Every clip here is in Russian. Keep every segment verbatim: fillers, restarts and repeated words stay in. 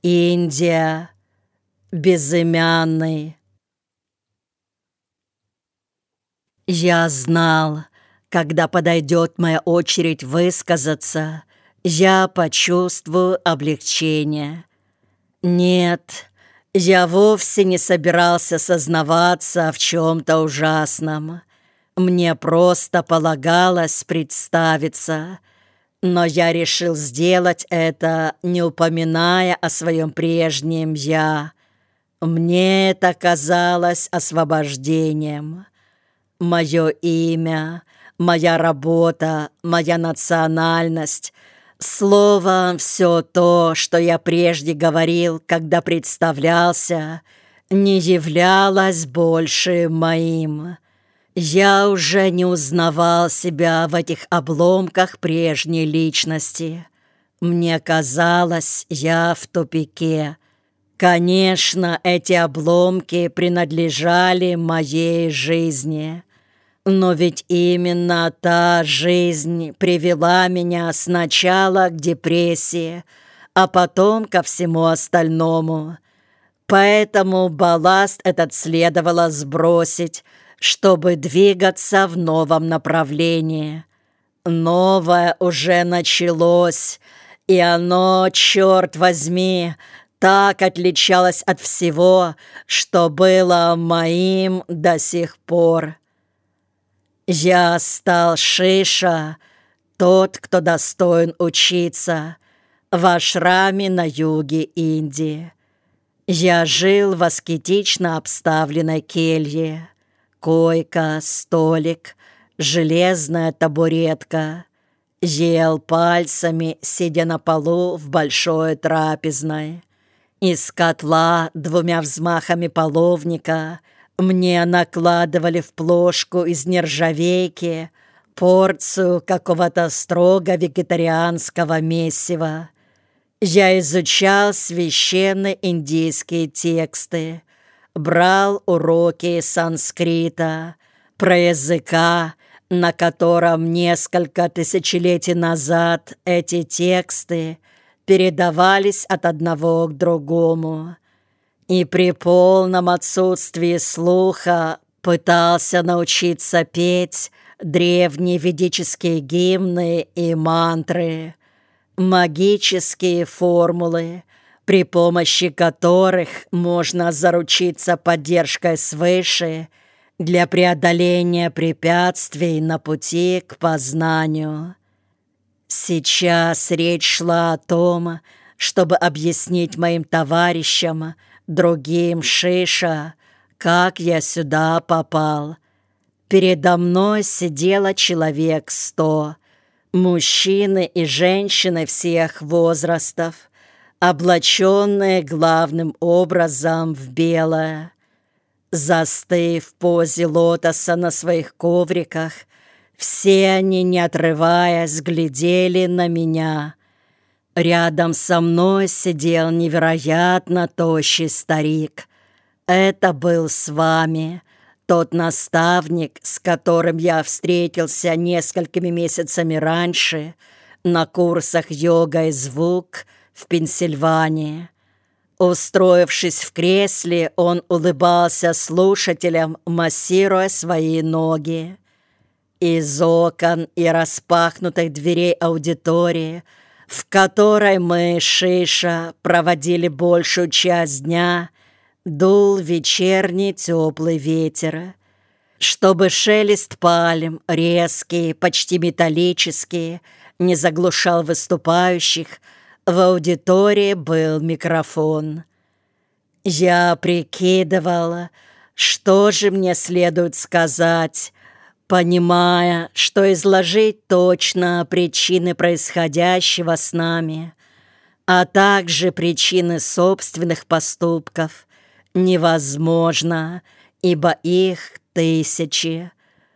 Индия, безымянный. Я знал, когда подойдет моя очередь высказаться, я почувствую облегчение. Нет, я вовсе не собирался сознаваться в чем-то ужасном. Мне просто полагалось представиться, но я решил сделать это, не упоминая о своем прежнем «я». Мне это казалось освобождением. Мое имя, моя работа, моя национальность, словом, все то, что я прежде говорил, когда представлялся, не являлось больше моим. Я уже не узнавал себя в этих обломках прежней личности. Мне казалось, я в тупике. Конечно, эти обломки принадлежали моей жизни. Но ведь именно та жизнь привела меня сначала к депрессии, а потом ко всему остальному. Поэтому балласт этот следовало сбросить, чтобы двигаться в новом направлении. Новое уже началось, и оно, черт возьми, так отличалось от всего, что было моим до сих пор. Я стал Шиша, тот, кто достоин учиться, в ашраме на юге Индии. Я жил в аскетично обставленной келье. Койка, столик, железная табуретка. Ел пальцами, сидя на полу в большой трапезной. Из котла двумя взмахами половника мне накладывали в плошку из нержавейки порцию какого-то строго вегетарианского месива. Я изучал священные индийские тексты, брал уроки санскрита, про языка, на котором несколько тысячелетий назад эти тексты передавались от одного к другому. И при полном отсутствии слуха пытался научиться петь древние ведические гимны и мантры, магические формулы, при помощи которых можно заручиться поддержкой свыше для преодоления препятствий на пути к познанию. Сейчас речь шла о том, чтобы объяснить моим товарищам, другим Шиша, как я сюда попал. Передо мной сидело человек сто, мужчины и женщины всех возрастов, облаченные главным образом в белое. Застыв в позе лотоса на своих ковриках, все они, не отрываясь, глядели на меня. Рядом со мной сидел невероятно тощий старик. Это был Свами, тот наставник, с которым я встретился несколькими месяцами раньше на курсах йога и звук в Пенсильвании. Устроившись в кресле, он улыбался слушателям, массируя свои ноги. Из окон и распахнутых дверей аудитории, в которой мы, Шиша, проводили большую часть дня, дул вечерний теплый ветер. Чтобы шелест пальм, резкий, почти металлический, не заглушал выступающих, в аудитории был микрофон. Я прикидывала, что же мне следует сказать, понимая, что изложить точно причины происходящего с нами, а также причины собственных поступков, невозможно, ибо их тысячи.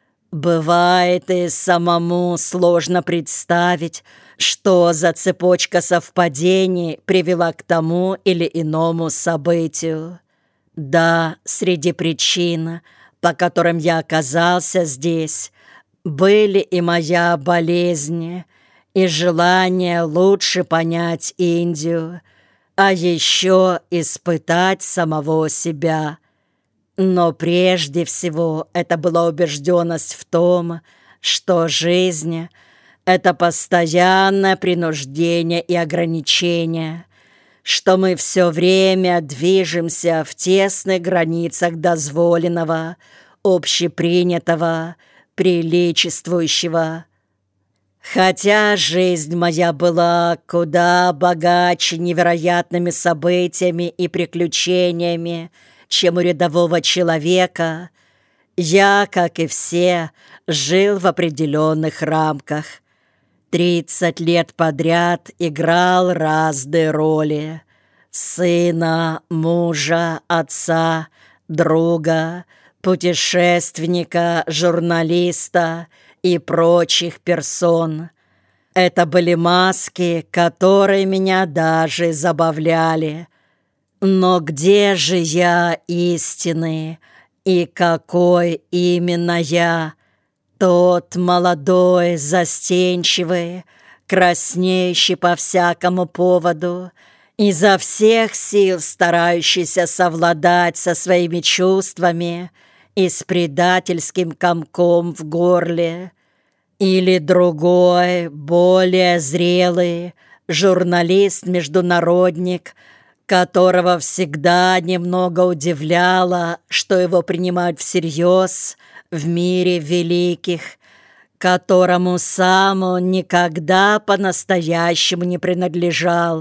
Бывает и самому сложно представить, что за цепочка совпадений привела к тому или иному событию. Да, среди причин, по которым я оказался здесь, были и моя болезнь, и желание лучше понять Индию, а еще испытать самого себя. Но прежде всего это была убежденность в том, что жизнь — это постоянное принуждение и ограничение, что мы все время движемся в тесных границах дозволенного, общепринятого, приличествующего. Хотя жизнь моя была куда богаче невероятными событиями и приключениями, чем у рядового человека, я, как и все, жил в определенных рамках. Тридцать лет подряд играл разные роли: сына, мужа, отца, друга, путешественника, журналиста и прочих персон. Это были маски, которые меня даже забавляли. Но где же я истинный, и какой именно я? Тот молодой, застенчивый, краснеющий по всякому поводу, изо всех сил старающийся совладать со своими чувствами и с предательским комком в горле, или другой, более зрелый журналист-международник, которого всегда немного удивляло, что его принимают всерьез в мире великих, которому сам он никогда по-настоящему не принадлежал.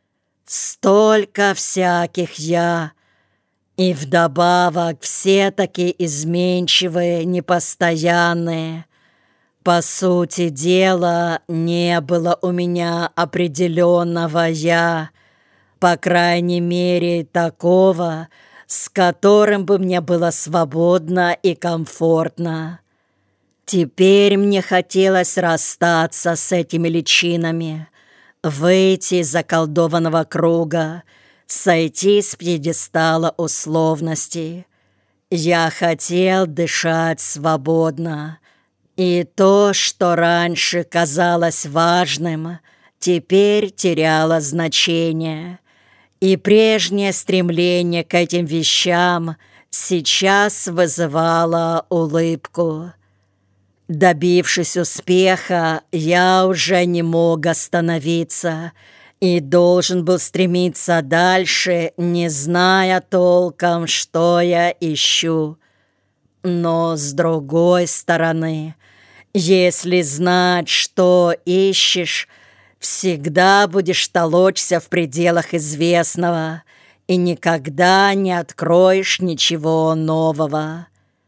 Столько всяких я, и вдобавок все такие изменчивые, непостоянные. По сути дела, не было у меня определенного «я», по крайней мере, такого, с которым бы мне было свободно и комфортно. Теперь мне хотелось расстаться с этими личинами, выйти из заколдованного круга, сойти с пьедестала условностей. Я хотел дышать свободно, и то, что раньше казалось важным, теперь теряло значение. И прежнее стремление к этим вещам сейчас вызывало улыбку. Добившись успеха, я уже не мог остановиться и должен был стремиться дальше, не зная толком, что я ищу. Но с другой стороны, если знать, что ищешь, всегда будешь толочься в пределах известного и никогда не откроешь ничего нового.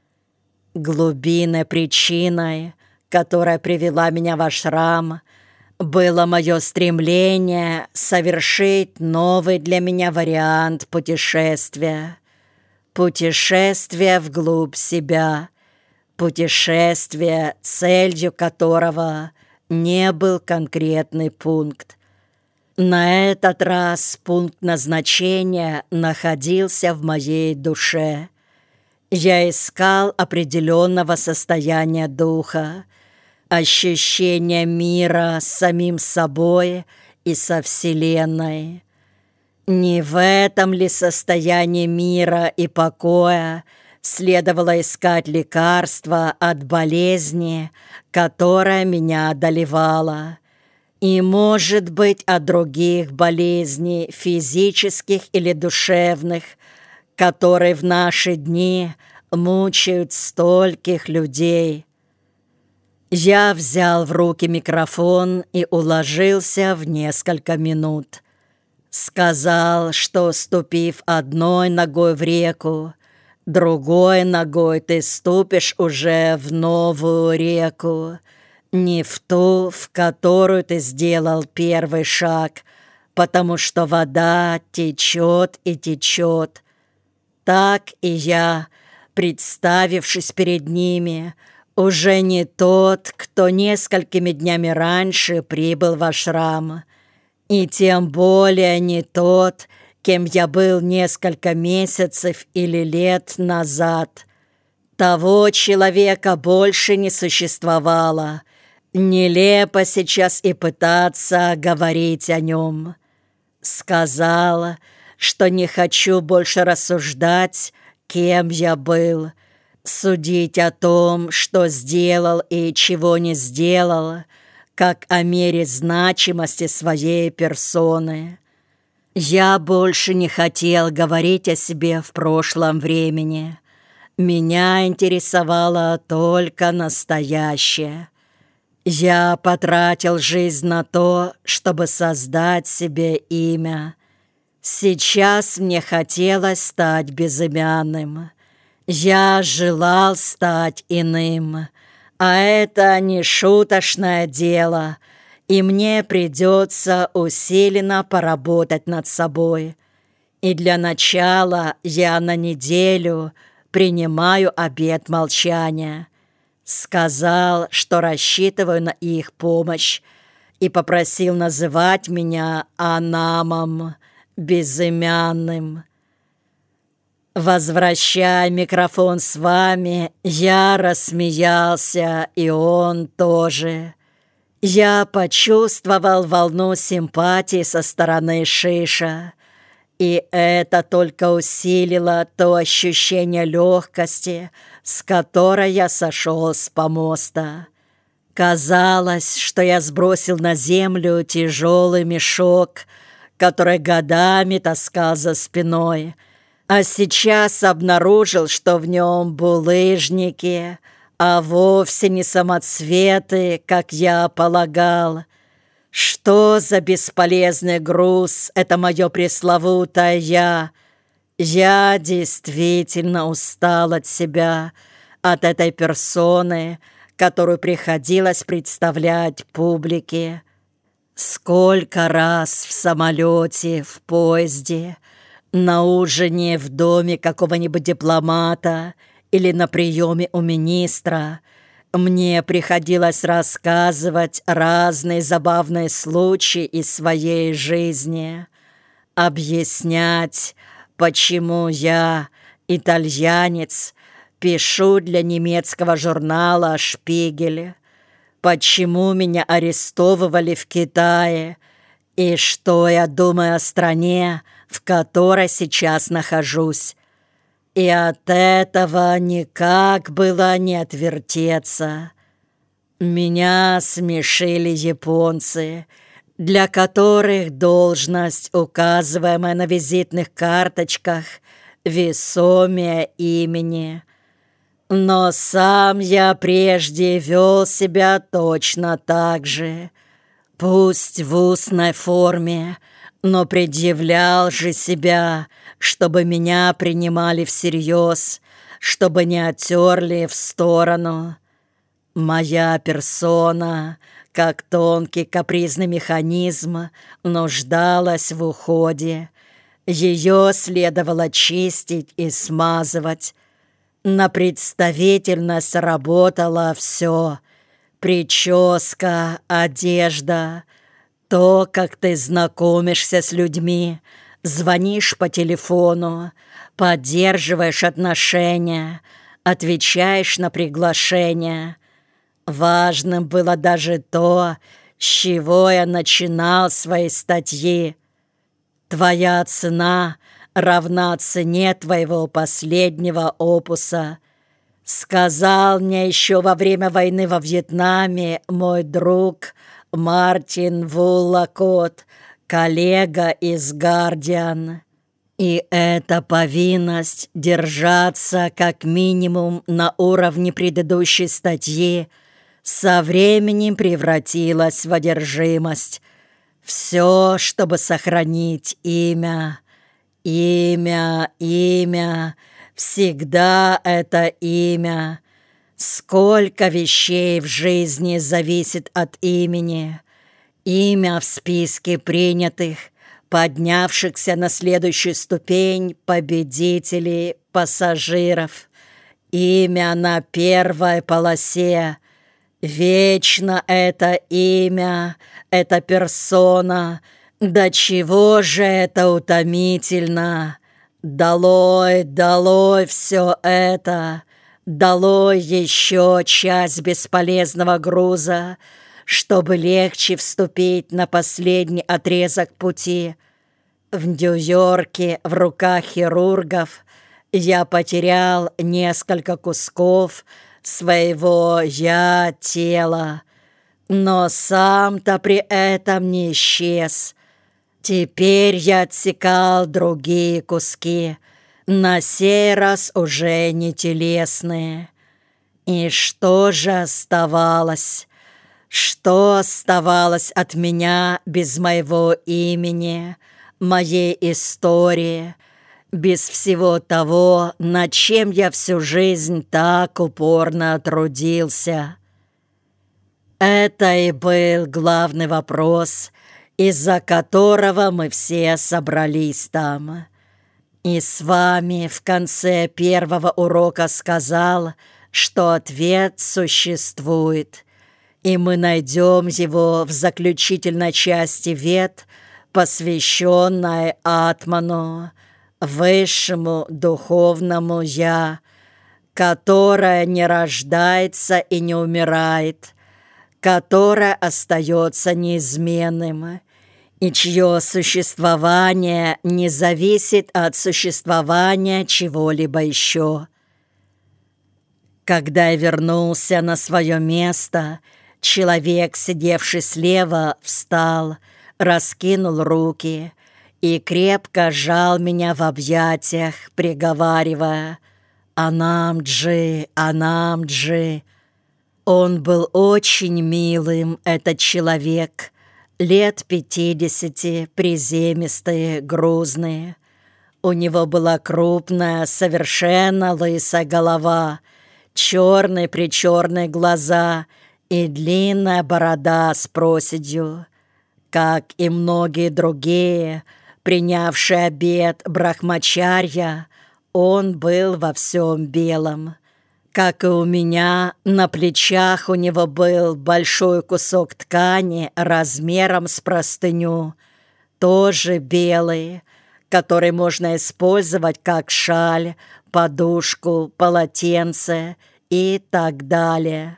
Глубинной причиной, которая привела меня в ашрам, было мое стремление совершить новый для меня вариант путешествия. Путешествие вглубь себя, путешествие, целью которого не был конкретный пункт. На этот раз пункт назначения находился в моей душе. Я искал определенного состояния духа, ощущения мира с самим собой и со Вселенной. Не в этом ли состоянии мира и покоя следовало искать лекарства от болезни, которая меня одолевала, и, может быть, от других болезней, физических или душевных, которые в наши дни мучают стольких людей. Я взял в руки микрофон и уложился в несколько минут. Сказал, что, ступив одной ногой в реку, другой ногой ты ступишь уже в новую реку, не в ту, в которую ты сделал первый шаг, потому что вода течет и течет. Так и я, представившись перед ними, уже не тот, кто несколькими днями раньше прибыл в ашрам, и тем более не тот, кем я был несколько месяцев или лет назад. Того человека больше не существовало. Нелепо сейчас и пытаться говорить о нем. Сказала, что не хочу больше рассуждать, кем я был, судить о том, что сделал и чего не сделал, как о мере значимости своей персоны. Я больше не хотел говорить о себе в прошлом времени. Меня интересовало только настоящее. Я потратил жизнь на то, чтобы создать себе имя. Сейчас мне хотелось стать безымянным. Я желал стать иным. А это не шуточное дело, и мне придется усиленно поработать над собой. И для начала я на неделю принимаю обет молчания. Сказал, что рассчитываю на их помощь, и попросил называть меня Анамом, безымянным. Возвращая микрофон с вами, я рассмеялся, и он тоже. Я почувствовал волну симпатии со стороны Шиша, и это только усилило то ощущение легкости, с которой я сошел с помоста. Казалось, что я сбросил на землю тяжелый мешок, который годами таскал за спиной, а сейчас обнаружил, что в нем булыжники, а вовсе не самоцветы, как я полагал. Что за бесполезный груз — это мое пресловутое «я». Я действительно устал от себя, от этой персоны, которую приходилось представлять публике. Сколько раз в самолете, в поезде, на ужине в доме какого-нибудь дипломата или на приеме у министра мне приходилось рассказывать разные забавные случаи из своей жизни, объяснять, почему я, итальянец, пишу для немецкого журнала «Шпигель», почему меня арестовывали в Китае и что я думаю о стране, в которой сейчас нахожусь. И от этого никак было не отвертеться. Меня смешили японцы, для которых должность, указываемая на визитных карточках, весомее имени. Но сам я прежде вел себя точно так же, пусть в устной форме, но предъявлял же себя, чтобы меня принимали всерьез, чтобы не оттерли в сторону. Моя персона, как тонкий капризный механизм, нуждалась в уходе. Ее следовало чистить и смазывать. На представительность работало все: прическа, одежда, то, как ты знакомишься с людьми, звонишь по телефону, поддерживаешь отношения, отвечаешь на приглашения. Важным было даже то, с чего я начинал свои статьи. Твоя цена равна цене твоего последнего опуса. Сказал мне еще во время войны во Вьетнаме мой друг Мартин Вуллакот, коллега из «Гардиан». И эта повинность держаться как минимум на уровне предыдущей статьи со временем превратилась в одержимость. Все, чтобы сохранить имя. Имя, имя, всегда это имя. Сколько вещей в жизни зависит от имени. Имя в списке принятых, поднявшихся на следующую ступень победителей, пассажиров. Имя на первой полосе. Вечно это имя, эта персона. До чего же это утомительно! Долой, долой все это! Долой еще часть бесполезного груза, чтобы легче вступить на последний отрезок пути. в Нью-Йорке в руках хирургов я потерял несколько кусков своего «я» тела, но сам-то при этом не исчез. Теперь я отсекал другие куски, на сей раз уже не телесные. И что же оставалось? Что оставалось от меня без моего имени, моей истории, без всего того, над чем я всю жизнь так упорно трудился? Это и был главный вопрос, из-за которого мы все собрались там. И с вами в конце первого урока сказал, что ответ существует, и мы найдем его в заключительной части вед, посвященной Атману, высшему духовному «Я», которое не рождается и не умирает, которое остается неизменным, и чье существование не зависит от существования чего-либо еще. Когда я вернулся на свое место, человек, сидевший слева, встал, раскинул руки и крепко сжал меня в объятиях, приговаривая: «Анамджи, Анамджи». Он был очень милым, этот человек, лет пятидесяти, приземистый, грузный. У него была крупная, совершенно лысая голова, черные-причерные глаза и длинная борода с проседью. Как и многие другие, принявшие обет брахмачарья, он был во всем белом. Как и у меня, на плечах у него был большой кусок ткани размером с простыню, тоже белый, который можно использовать как шаль, подушку, полотенце и так далее.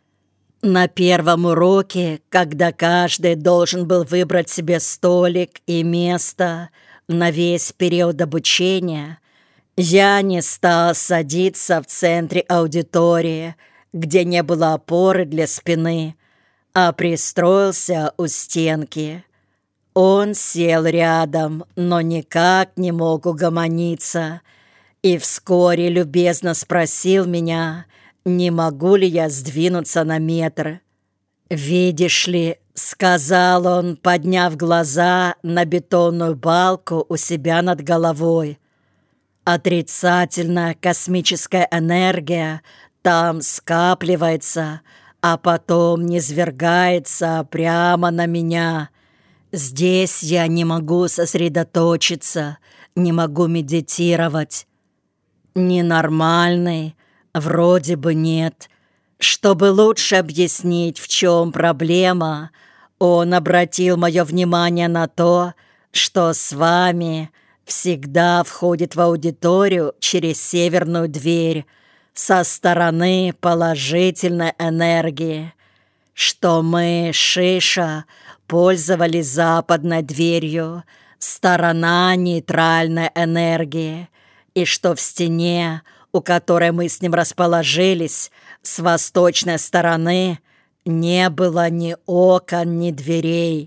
На первом уроке, когда каждый должен был выбрать себе столик и место на весь период обучения, я не стал садиться в центре аудитории, где не было опоры для спины, а пристроился у стенки. Он сел рядом, но никак не мог угомониться, и вскоре любезно спросил меня, не могу ли я сдвинуться на метр. «Видишь ли», — сказал он, подняв глаза на бетонную балку у себя над головой, «отрицательная космическая энергия там скапливается, а потом низвергается прямо на меня. Здесь я не могу сосредоточиться, не могу медитировать. Ненормальный? Вроде бы нет. Чтобы лучше объяснить, в чем проблема, он обратил мое внимание на то, что с вами всегда входит в аудиторию через северную дверь со стороны положительной энергии, что мы, Шиша, пользовались западной дверью, сторона нейтральной энергии, и что в стене, у которой мы с ним расположились, с восточной стороны не было ни окон, ни дверей.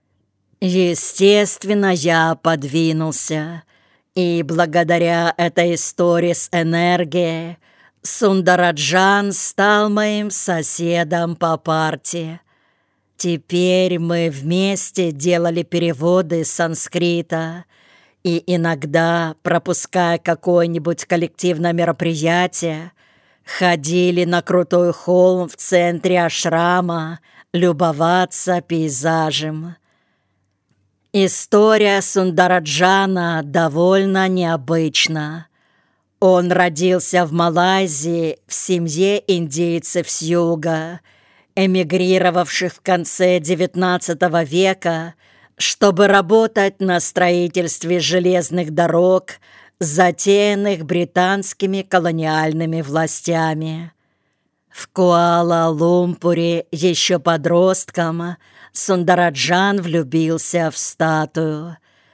Естественно, я подвинулся, и благодаря этой истории с энергией Сундараджан стал моим соседом по парте. Теперь мы вместе делали переводы с санскрита, и иногда, пропуская какое-нибудь коллективное мероприятие, ходили на крутой холм в центре ашрама любоваться пейзажем. История Сундараджана довольно необычна. Он родился в Малайзии в семье индейцев с юга, эмигрировавших в конце девятнадцатого века, чтобы работать на строительстве железных дорог, затеянных британскими колониальными властями. В Куала-Лумпуре еще подростком Сундараджан влюбился в статую.